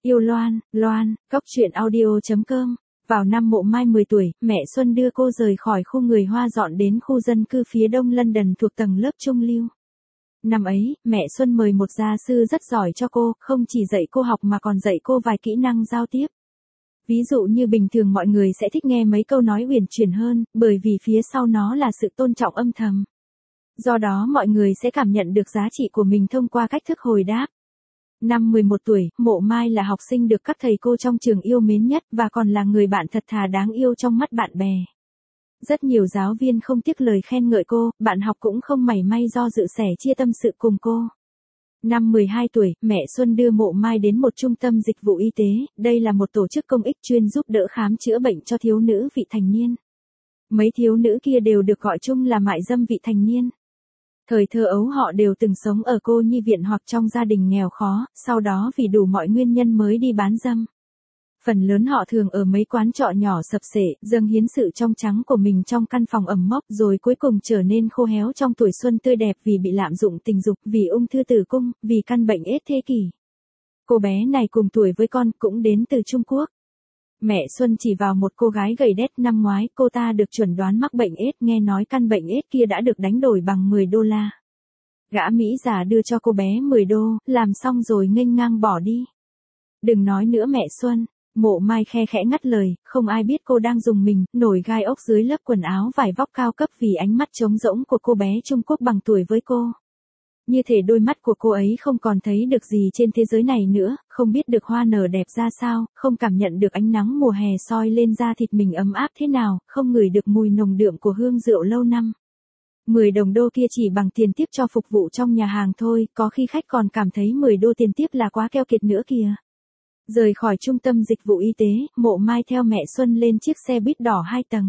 Yêu Loan, Loan, Cóc truyện audio.com. Vào năm Mộ Mai 10 tuổi, mẹ Xuân đưa cô rời khỏi khu người Hoa dọn đến khu dân cư phía đông London thuộc tầng lớp trung lưu. Năm ấy, mẹ Xuân mời một gia sư rất giỏi cho cô, không chỉ dạy cô học mà còn dạy cô vài kỹ năng giao tiếp. Ví dụ như bình thường mọi người sẽ thích nghe mấy câu nói uyển chuyển hơn, bởi vì phía sau nó là sự tôn trọng âm thầm. Do đó mọi người sẽ cảm nhận được giá trị của mình thông qua cách thức hồi đáp. Năm 11 tuổi, Mộ Mai là học sinh được các thầy cô trong trường yêu mến nhất và còn là người bạn thật thà đáng yêu trong mắt bạn bè. Rất nhiều giáo viên không tiếc lời khen ngợi cô, bạn học cũng không mảy may do dự sẻ chia tâm sự cùng cô. Năm 12 tuổi, mẹ Xuân đưa Mộ Mai đến một trung tâm dịch vụ y tế, đây là một tổ chức công ích chuyên giúp đỡ khám chữa bệnh cho thiếu nữ vị thành niên. Mấy thiếu nữ kia đều được gọi chung là mại dâm vị thành niên. Thời thơ ấu họ đều từng sống ở cô nhi viện hoặc trong gia đình nghèo khó, sau đó vì đủ mọi nguyên nhân mới đi bán dâm. Phần lớn họ thường ở mấy quán trọ nhỏ sập xệ, dâng hiến sự trong trắng của mình trong căn phòng ẩm mốc rồi cuối cùng trở nên khô héo trong tuổi xuân tươi đẹp vì bị lạm dụng tình dục, vì ung thư tử cung, vì căn bệnh AIDS thế kỷ. Cô bé này cùng tuổi với con cũng đến từ Trung Quốc. Mẹ Xuân chỉ vào một cô gái gầy đét năm ngoái, cô ta được chuẩn đoán mắc bệnh AIDS, nghe nói căn bệnh AIDS kia đã được đánh đổi bằng 10 đô la. Gã Mỹ già đưa cho cô bé 10 đô, làm xong rồi nghênh ngang bỏ đi. Đừng nói nữa mẹ Xuân, Mộ Mai khe khẽ ngắt lời, không ai biết cô đang dùng mình, nổi gai ốc dưới lớp quần áo vải vóc cao cấp vì ánh mắt trống rỗng của cô bé Trung Quốc bằng tuổi với cô. Như thể đôi mắt của cô ấy không còn thấy được gì trên thế giới này nữa, không biết được hoa nở đẹp ra sao, không cảm nhận được ánh nắng mùa hè soi lên da thịt mình ấm áp thế nào, không ngửi được mùi nồng đượm của hương rượu lâu năm. 10 đồng đô kia chỉ bằng tiền tiếp cho phục vụ trong nhà hàng thôi, có khi khách còn cảm thấy 10 đô tiền tiếp là quá keo kiệt nữa kìa. Rời khỏi trung tâm dịch vụ y tế, Mộ Mai theo mẹ Xuân lên chiếc xe buýt đỏ 2 tầng.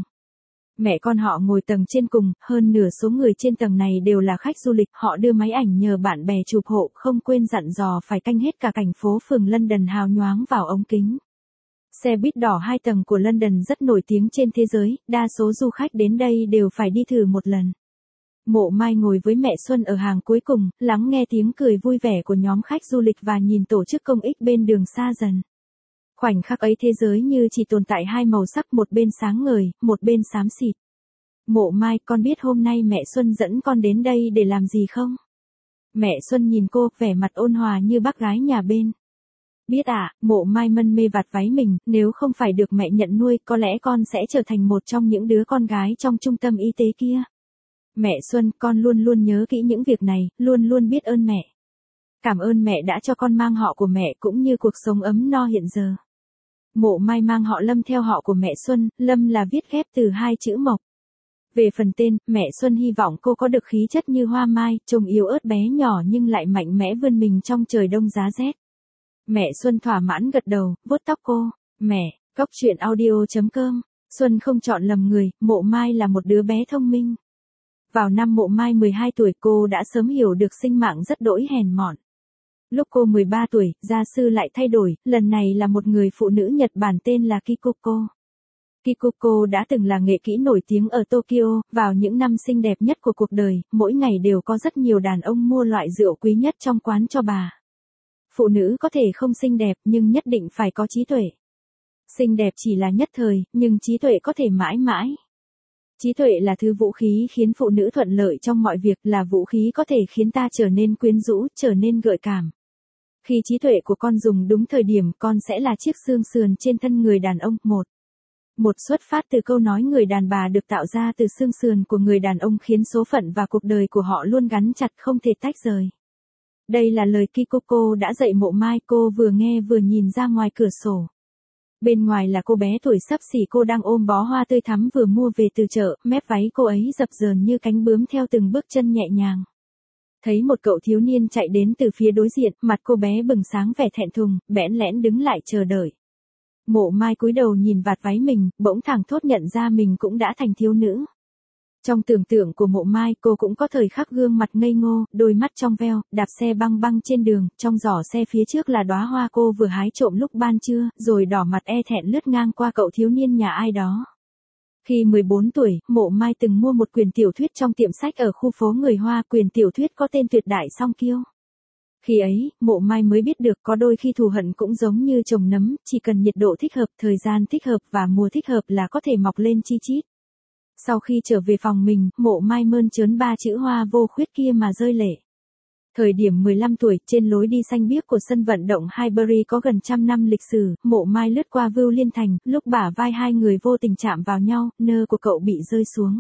Mẹ con họ ngồi tầng trên cùng, hơn nửa số người trên tầng này đều là khách du lịch, họ đưa máy ảnh nhờ bạn bè chụp hộ, không quên dặn dò phải canh hết cả cảnh phố phường London hào nhoáng vào ống kính. Xe buýt đỏ 2 tầng của London rất nổi tiếng trên thế giới, đa số du khách đến đây đều phải đi thử một lần. Mộ Mai ngồi với mẹ Xuân ở hàng cuối cùng, lắng nghe tiếng cười vui vẻ của nhóm khách du lịch và nhìn tổ chức công ích bên đường xa dần. Khoảnh khắc ấy thế giới như chỉ tồn tại hai màu sắc, một bên sáng ngời, một bên xám xịt. Mộ Mai, con biết hôm nay mẹ Xuân dẫn con đến đây để làm gì không? Mẹ Xuân nhìn cô, vẻ mặt ôn hòa như bác gái nhà bên. Biết ạ, Mộ Mai mân mê vạt váy mình, nếu không phải được mẹ nhận nuôi, có lẽ con sẽ trở thành một trong những đứa con gái trong trung tâm y tế kia. Mẹ Xuân, con luôn luôn nhớ kỹ những việc này, luôn luôn biết ơn mẹ. Cảm ơn mẹ đã cho con mang họ của mẹ cũng như cuộc sống ấm no hiện giờ. Mộ Mai mang họ Lâm theo họ của mẹ Xuân, Lâm là viết ghép từ hai chữ Mộc. Về phần tên, mẹ Xuân hy vọng cô có được khí chất như hoa mai, trông yếu ớt bé nhỏ nhưng lại mạnh mẽ vươn mình trong trời đông giá rét. Mẹ Xuân thỏa mãn gật đầu, vuốt tóc cô. Mẹ, Cóc truyện audio.com. Xuân không chọn lầm người, Mộ Mai là một đứa bé thông minh. Vào năm Mộ Mai 12 tuổi cô đã sớm hiểu được sinh mạng rất đỗi hèn mọn. Lúc cô 13 tuổi, gia sư lại thay đổi, lần này là một người phụ nữ Nhật Bản tên là Kikuko. Kikuko đã từng là nghệ kỹ nổi tiếng ở Tokyo, vào những năm xinh đẹp nhất của cuộc đời, mỗi ngày đều có rất nhiều đàn ông mua loại rượu quý nhất trong quán cho bà. Phụ nữ có thể không xinh đẹp nhưng nhất định phải có trí tuệ. Xinh đẹp chỉ là nhất thời, nhưng trí tuệ có thể mãi mãi. Trí tuệ là thứ vũ khí khiến phụ nữ thuận lợi trong mọi việc, là vũ khí có thể khiến ta trở nên quyến rũ, trở nên gợi cảm. Khi trí tuệ của con dùng đúng thời điểm, con sẽ là chiếc xương sườn trên thân người đàn ông. Một xuất phát từ câu nói người đàn bà được tạo ra từ xương sườn của người đàn ông khiến số phận và cuộc đời của họ luôn gắn chặt không thể tách rời. Đây là lời Kikuko đã dạy Mộ Mai, cô vừa nghe vừa nhìn ra ngoài cửa sổ. Bên ngoài là cô bé tuổi xấp xỉ, cô đang ôm bó hoa tươi thắm vừa mua về từ chợ, mép váy cô ấy dập dờn như cánh bướm theo từng bước chân nhẹ nhàng. Thấy một cậu thiếu niên chạy đến từ phía đối diện, mặt cô bé bừng sáng vẻ thẹn thùng, bẽn lẽn đứng lại chờ đợi. Mộ Mai cúi đầu nhìn vạt váy mình, bỗng thảng thốt nhận ra mình cũng đã thành thiếu nữ. Trong tưởng tượng của Mộ Mai, cô cũng có thời khắc gương mặt ngây ngô, đôi mắt trong veo, đạp xe băng băng trên đường, trong giỏ xe phía trước là đóa hoa cô vừa hái trộm lúc ban trưa, rồi đỏ mặt e thẹn lướt ngang qua cậu thiếu niên nhà ai đó. Khi 14 tuổi, Mộ Mai từng mua một quyển tiểu thuyết trong tiệm sách ở khu phố người Hoa, quyển tiểu thuyết có tên Tuyệt đại song kiêu. Khi ấy, Mộ Mai mới biết được có đôi khi thù hận cũng giống như trồng nấm, chỉ cần nhiệt độ thích hợp, thời gian thích hợp và mùa thích hợp là có thể mọc lên chi chít. Sau khi trở về phòng mình, Mộ Mai mơn trớn ba chữ hoa vô khuyết kia mà rơi lệ. Thời điểm 15 tuổi, trên lối đi xanh biếc của sân vận động Highbury có gần 100 năm lịch sử, Mộ Mai lướt qua Vưu Liên Thành, lúc bả vai hai người vô tình chạm vào nhau, nơ của cậu bị rơi xuống.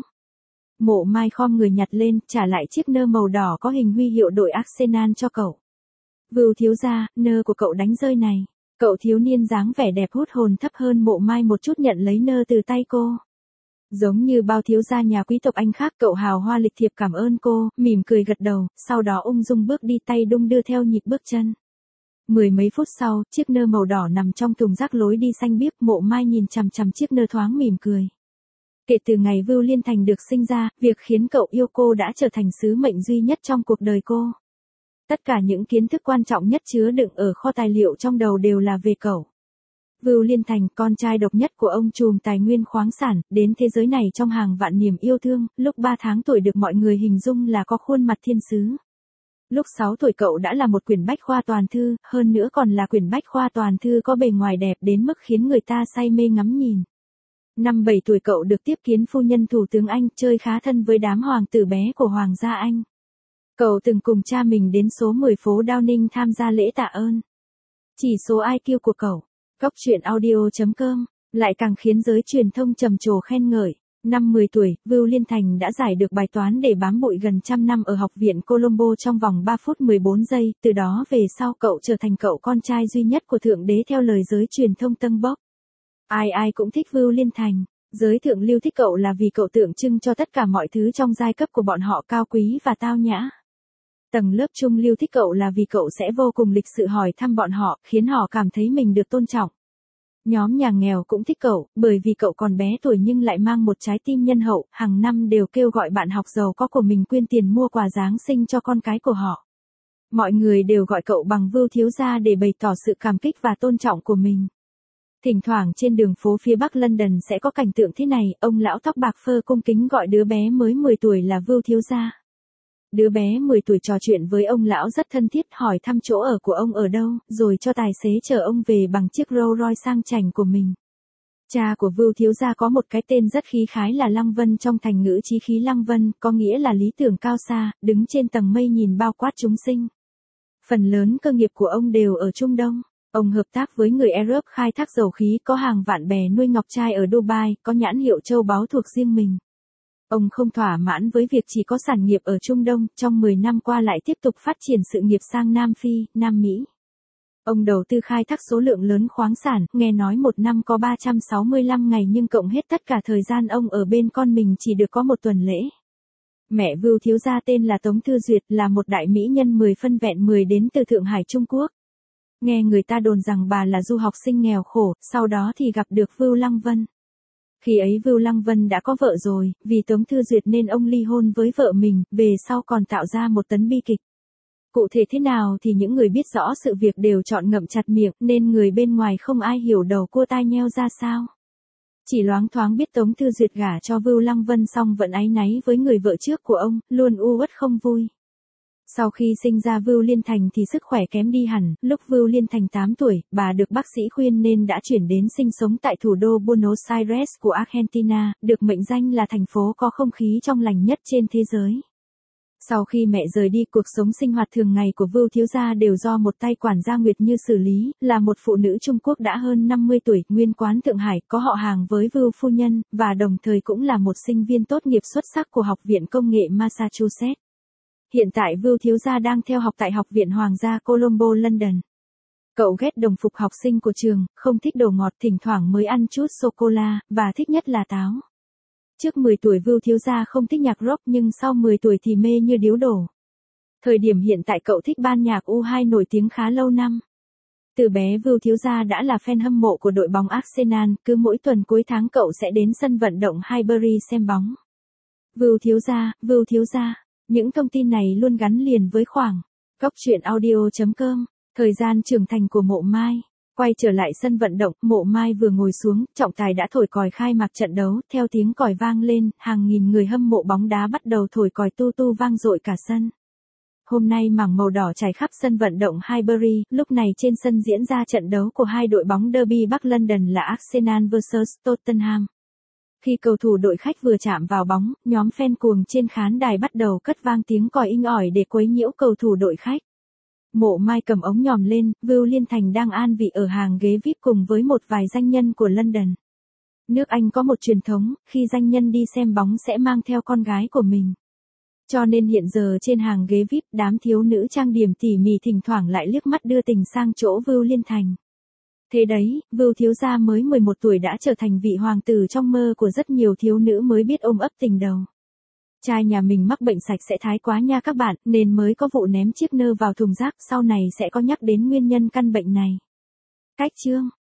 Mộ Mai khom người nhặt lên, trả lại chiếc nơ màu đỏ có hình huy hiệu đội Arsenal cho cậu. Vưu thiếu gia, nơ của cậu đánh rơi này. Cậu thiếu niên dáng vẻ đẹp hút hồn thấp hơn Mộ Mai một chút nhận lấy nơ từ tay cô. Giống như bao thiếu gia nhà quý tộc Anh khác, cậu hào hoa lịch thiệp cảm ơn cô, mỉm cười gật đầu, sau đó ung dung bước đi tay đung đưa theo nhịp bước chân. Mười mấy phút sau, chiếc nơ màu đỏ nằm trong thùng rác lối đi xanh biếc, Mộ Mai nhìn chằm chằm chiếc nơ thoáng mỉm cười. Kể từ ngày Vưu Liên Thành được sinh ra, việc khiến cậu yêu cô đã trở thành sứ mệnh duy nhất trong cuộc đời cô. Tất cả những kiến thức quan trọng nhất chứa đựng ở kho tài liệu trong đầu đều là về cậu. Vưu Liên Thành, con trai độc nhất của ông trùm tài nguyên khoáng sản, đến thế giới này trong hàng vạn niềm yêu thương, lúc 3 tháng tuổi được mọi người hình dung là có khuôn mặt thiên sứ. Lúc 6 tuổi cậu đã là một quyển bách khoa toàn thư, hơn nữa còn là quyển bách khoa toàn thư có bề ngoài đẹp đến mức khiến người ta say mê ngắm nhìn. Năm 7 tuổi cậu được tiếp kiến phu nhân thủ tướng Anh, chơi khá thân với đám hoàng tử bé của Hoàng gia Anh. Cậu từng cùng cha mình đến số 10 phố Downing tham gia lễ tạ ơn. Chỉ số IQ của cậu, Cóc truyện audio.com, lại càng khiến giới truyền thông trầm trồ khen ngợi. Năm 10 tuổi, Vưu Liên Thành đã giải được bài toán để bám bụi gần 100 năm ở Học viện Colombo trong vòng 3 phút 14 giây, từ đó về sau cậu trở thành cậu con trai duy nhất của Thượng Đế theo lời giới truyền thông tâng bốc. Ai ai cũng thích Vưu Liên Thành, giới thượng lưu thích cậu là vì cậu tượng trưng cho tất cả mọi thứ trong giai cấp của bọn họ cao quý và tao nhã. Tầng lớp trung lưu thích cậu là vì cậu sẽ vô cùng lịch sự hỏi thăm bọn họ, khiến họ cảm thấy mình được tôn trọng. Nhóm nhà nghèo cũng thích cậu, bởi vì cậu còn bé tuổi nhưng lại mang một trái tim nhân hậu, hàng năm đều kêu gọi bạn học giàu có của mình quyên tiền mua quà Giáng sinh cho con cái của họ. Mọi người đều gọi cậu bằng Vưu thiếu gia để bày tỏ sự cảm kích và tôn trọng của mình. Thỉnh thoảng trên đường phố phía Bắc London sẽ có cảnh tượng thế này, ông lão tóc bạc phơ cung kính gọi đứa bé mới 10 tuổi là Vưu thiếu gia. Đứa bé 10 tuổi trò chuyện với ông lão rất thân thiết, hỏi thăm chỗ ở của ông ở đâu, rồi cho tài xế chở ông về bằng chiếc Rolls Royce sang chảnh của mình. Cha của Vưu thiếu gia có một cái tên rất khí khái là Lăng Vân, trong thành ngữ chí khí Lăng Vân, có nghĩa là lý tưởng cao xa, đứng trên tầng mây nhìn bao quát chúng sinh. Phần lớn cơ nghiệp của ông đều ở Trung Đông. Ông hợp tác với người Arab khai thác dầu khí, có hàng vạn bè nuôi ngọc trai ở Dubai, có nhãn hiệu châu báu thuộc riêng mình. Ông không thỏa mãn với việc chỉ có sản nghiệp ở Trung Đông, trong 10 năm qua lại tiếp tục phát triển sự nghiệp sang Nam Phi, Nam Mỹ. Ông đầu tư khai thác số lượng lớn khoáng sản, nghe nói một năm có 365 ngày nhưng cộng hết tất cả thời gian ông ở bên con mình chỉ được có một tuần lễ. Mẹ Vưu thiếu gia tên là Tống Thư Duyệt, là một đại mỹ nhân 10 phân vẹn 10 đến từ Thượng Hải Trung Quốc. Nghe người ta đồn rằng bà là du học sinh nghèo khổ, sau đó thì gặp được Vưu Lăng Vân. Khi ấy Vưu Lăng Vân đã có vợ rồi, vì Tống Thư Duyệt nên ông ly hôn với vợ mình, về sau còn tạo ra một tấn bi kịch. Cụ thể thế nào thì những người biết rõ sự việc đều chọn ngậm chặt miệng, nên người bên ngoài không ai hiểu đầu cua tai nheo ra sao. Chỉ loáng thoáng biết Tống Thư Duyệt gả cho Vưu Lăng Vân xong vẫn áy náy với người vợ trước của ông, luôn u uất không vui. Sau khi sinh ra Vưu Liên Thành thì sức khỏe kém đi hẳn, lúc Vưu Liên Thành 8 tuổi, bà được bác sĩ khuyên nên đã chuyển đến sinh sống tại thủ đô Buenos Aires của Argentina, được mệnh danh là thành phố có không khí trong lành nhất trên thế giới. Sau khi mẹ rời đi, cuộc sống sinh hoạt thường ngày của Vưu thiếu gia đều do một tay quản gia Nguyệt Như xử lý, là một phụ nữ Trung Quốc đã hơn 50 tuổi, nguyên quán Thượng Hải, có họ hàng với Vưu phu nhân, và đồng thời cũng là một sinh viên tốt nghiệp xuất sắc của Học viện Công nghệ Massachusetts. Hiện tại Vưu thiếu gia đang theo học tại Học viện Hoàng gia Colombo London. Cậu ghét đồng phục học sinh của trường, không thích đồ ngọt, thỉnh thoảng mới ăn chút sô-cô-la, và thích nhất là táo. Trước 10 tuổi Vưu thiếu gia không thích nhạc rock nhưng sau 10 tuổi thì mê như điếu đổ. Thời điểm hiện tại cậu thích ban nhạc U2 nổi tiếng khá lâu năm. Từ bé Vưu thiếu gia đã là fan hâm mộ của đội bóng Arsenal, cứ mỗi tuần cuối tháng cậu sẽ đến sân vận động Highbury xem bóng. Vưu thiếu gia. Những thông tin này luôn gắn liền với khoảng Cóc truyện audio.com. Thời gian trưởng thành của Mộ Mai. Quay trở lại sân vận động, Mộ Mai vừa ngồi xuống, trọng tài đã thổi còi khai mạc trận đấu, theo tiếng còi vang lên, hàng nghìn người hâm mộ bóng đá bắt đầu thổi còi tu tu vang dội cả sân. Hôm nay mảng màu đỏ trải khắp sân vận động Highbury, lúc này trên sân diễn ra trận đấu của hai đội bóng derby Bắc London là Arsenal vs Tottenham. Khi cầu thủ đội khách vừa chạm vào bóng, nhóm fan cuồng trên khán đài bắt đầu cất vang tiếng còi inh ỏi để quấy nhiễu cầu thủ đội khách. Mộ Mai cầm ống nhòm lên, Vưu Liên Thành đang an vị ở hàng ghế VIP cùng với một vài danh nhân của London. Nước Anh có một truyền thống, khi danh nhân đi xem bóng sẽ mang theo con gái của mình. Cho nên hiện giờ trên hàng ghế VIP, đám thiếu nữ trang điểm tỉ mỉ thỉnh thoảng lại liếc mắt đưa tình sang chỗ Vưu Liên Thành. Thế đấy, Vưu thiếu gia mới 11 tuổi đã trở thành vị hoàng tử trong mơ của rất nhiều thiếu nữ mới biết ôm ấp tình đầu. Trai nhà mình mắc bệnh sạch sẽ thái quá nha các bạn, nên mới có vụ ném chiếc nơ vào thùng rác, sau này sẽ có nhắc đến nguyên nhân căn bệnh này. Cách chương